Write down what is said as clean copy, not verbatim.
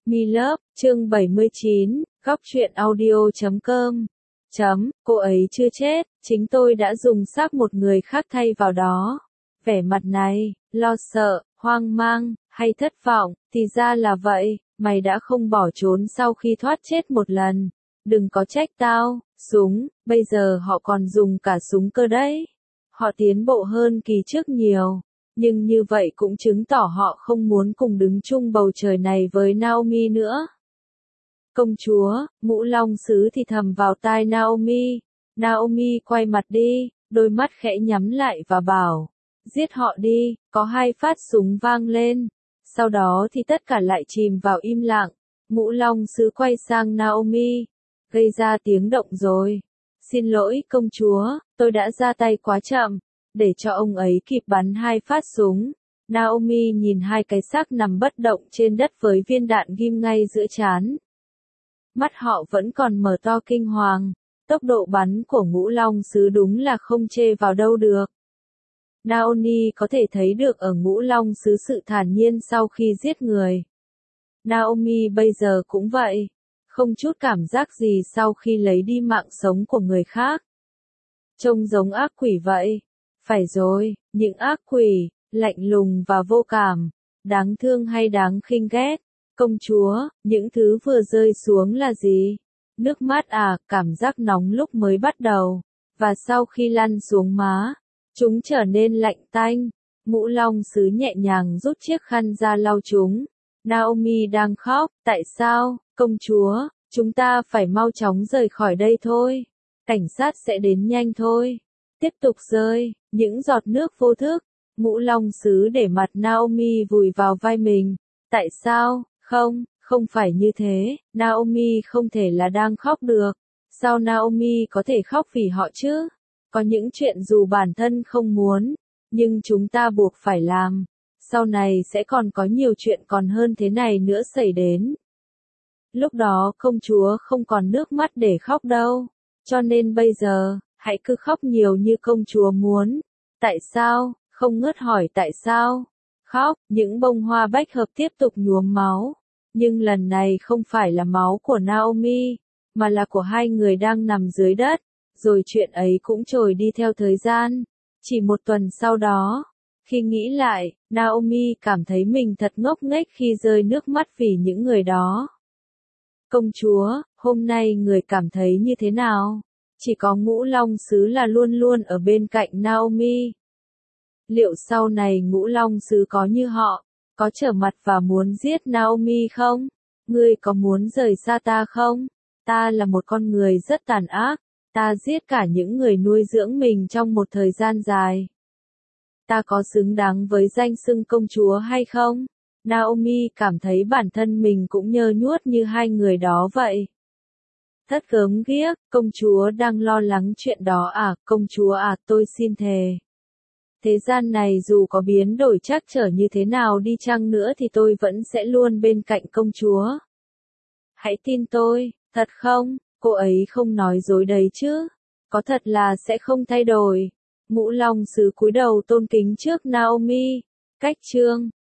Milove, chương 79, góc truyện audio.com. Cô ấy chưa chết, chính tôi đã dùng xác một người khác thay vào đó. Vẻ mặt này, lo sợ, hoang mang, hay thất vọng, thì ra là vậy, mày đã không bỏ trốn sau khi thoát chết một lần. Đừng có trách tao, súng, bây giờ họ còn dùng cả súng cơ đấy. Họ tiến bộ hơn kỳ trước nhiều. Nhưng như vậy cũng chứng tỏ họ không muốn cùng đứng chung bầu trời này với Naomi nữa. Công chúa, Ngũ Long Sứ thì thầm vào tai Naomi. Naomi quay mặt đi, đôi mắt khẽ nhắm lại và bảo, giết họ đi, có 2 phát súng vang lên. Sau đó thì tất cả lại chìm vào im lặng. Ngũ Long Sứ quay sang Naomi, gây ra tiếng động rồi. Xin lỗi công chúa, tôi đã ra tay quá chậm. Để cho ông ấy kịp bắn 2 phát súng. Naomi nhìn 2 cái xác nằm bất động trên đất với viên đạn ghim ngay giữa trán. Mắt họ vẫn còn mở to kinh hoàng. Tốc độ bắn của Ngũ Long Sứ đúng là không chê vào đâu được. Naomi có thể thấy được ở Ngũ Long Sứ sự thản nhiên sau khi giết người. Naomi bây giờ cũng vậy. Không chút cảm giác gì sau khi lấy đi mạng sống của người khác. Trông giống ác quỷ vậy. Phải rồi, những ác quỷ, lạnh lùng và vô cảm, đáng thương hay đáng khinh ghét. Công chúa, những thứ vừa rơi xuống là gì? Nước mắt à, cảm giác nóng lúc mới bắt đầu. Và sau khi lăn xuống má, chúng trở nên lạnh tanh. Ngũ Long Sứ nhẹ nhàng rút chiếc khăn ra lau chúng. Naomi đang khóc, tại sao, công chúa, chúng ta phải mau chóng rời khỏi đây thôi. Cảnh sát sẽ đến nhanh thôi. Tiếp tục rơi, những giọt nước vô thức. Ngũ Long Sứ để mặt Naomi vùi vào vai mình. Tại sao? Không phải như thế, Naomi không thể là đang khóc được. Sao Naomi có thể khóc vì họ chứ? Có những chuyện dù bản thân không muốn, nhưng chúng ta buộc phải làm. Sau này sẽ còn có nhiều chuyện còn hơn thế này nữa xảy đến. Lúc đó công chúa không còn nước mắt để khóc đâu. Cho nên bây giờ, hãy cứ khóc nhiều như công chúa muốn. Tại sao? Không ngớt hỏi tại sao? Khóc, những bông hoa bách hợp tiếp tục nhuốm máu. Nhưng lần này không phải là máu của Naomi, mà là của 2 người đang nằm dưới đất. Rồi chuyện ấy cũng trôi đi theo thời gian. Chỉ 1 tuần sau đó, khi nghĩ lại, Naomi cảm thấy mình thật ngốc nghếch khi rơi nước mắt vì những người đó. Công chúa, hôm nay người cảm thấy như thế nào? Chỉ có Ngũ Long Sứ là luôn luôn ở bên cạnh Naomi. Liệu sau này Ngũ Long Sứ có như họ, có trở mặt và muốn giết Naomi không? Ngươi có muốn rời xa ta không? Ta là một con người rất tàn ác, ta giết cả những người nuôi dưỡng mình trong một thời gian dài. Ta có xứng đáng với danh xưng công chúa hay không? Naomi cảm thấy bản thân mình cũng nhơ nhuốt như 2 người đó vậy. Thất gớm ghiếc, công chúa đang lo lắng chuyện đó à, công chúa à, tôi xin thề. Thế gian này dù có biến đổi trắc trở như thế nào đi chăng nữa thì tôi vẫn sẽ luôn bên cạnh công chúa. Hãy tin tôi, thật không, cô ấy không nói dối đấy chứ. Có thật là sẽ không thay đổi. Ngũ Long Sứ cúi đầu tôn kính trước Naomi. Cách chương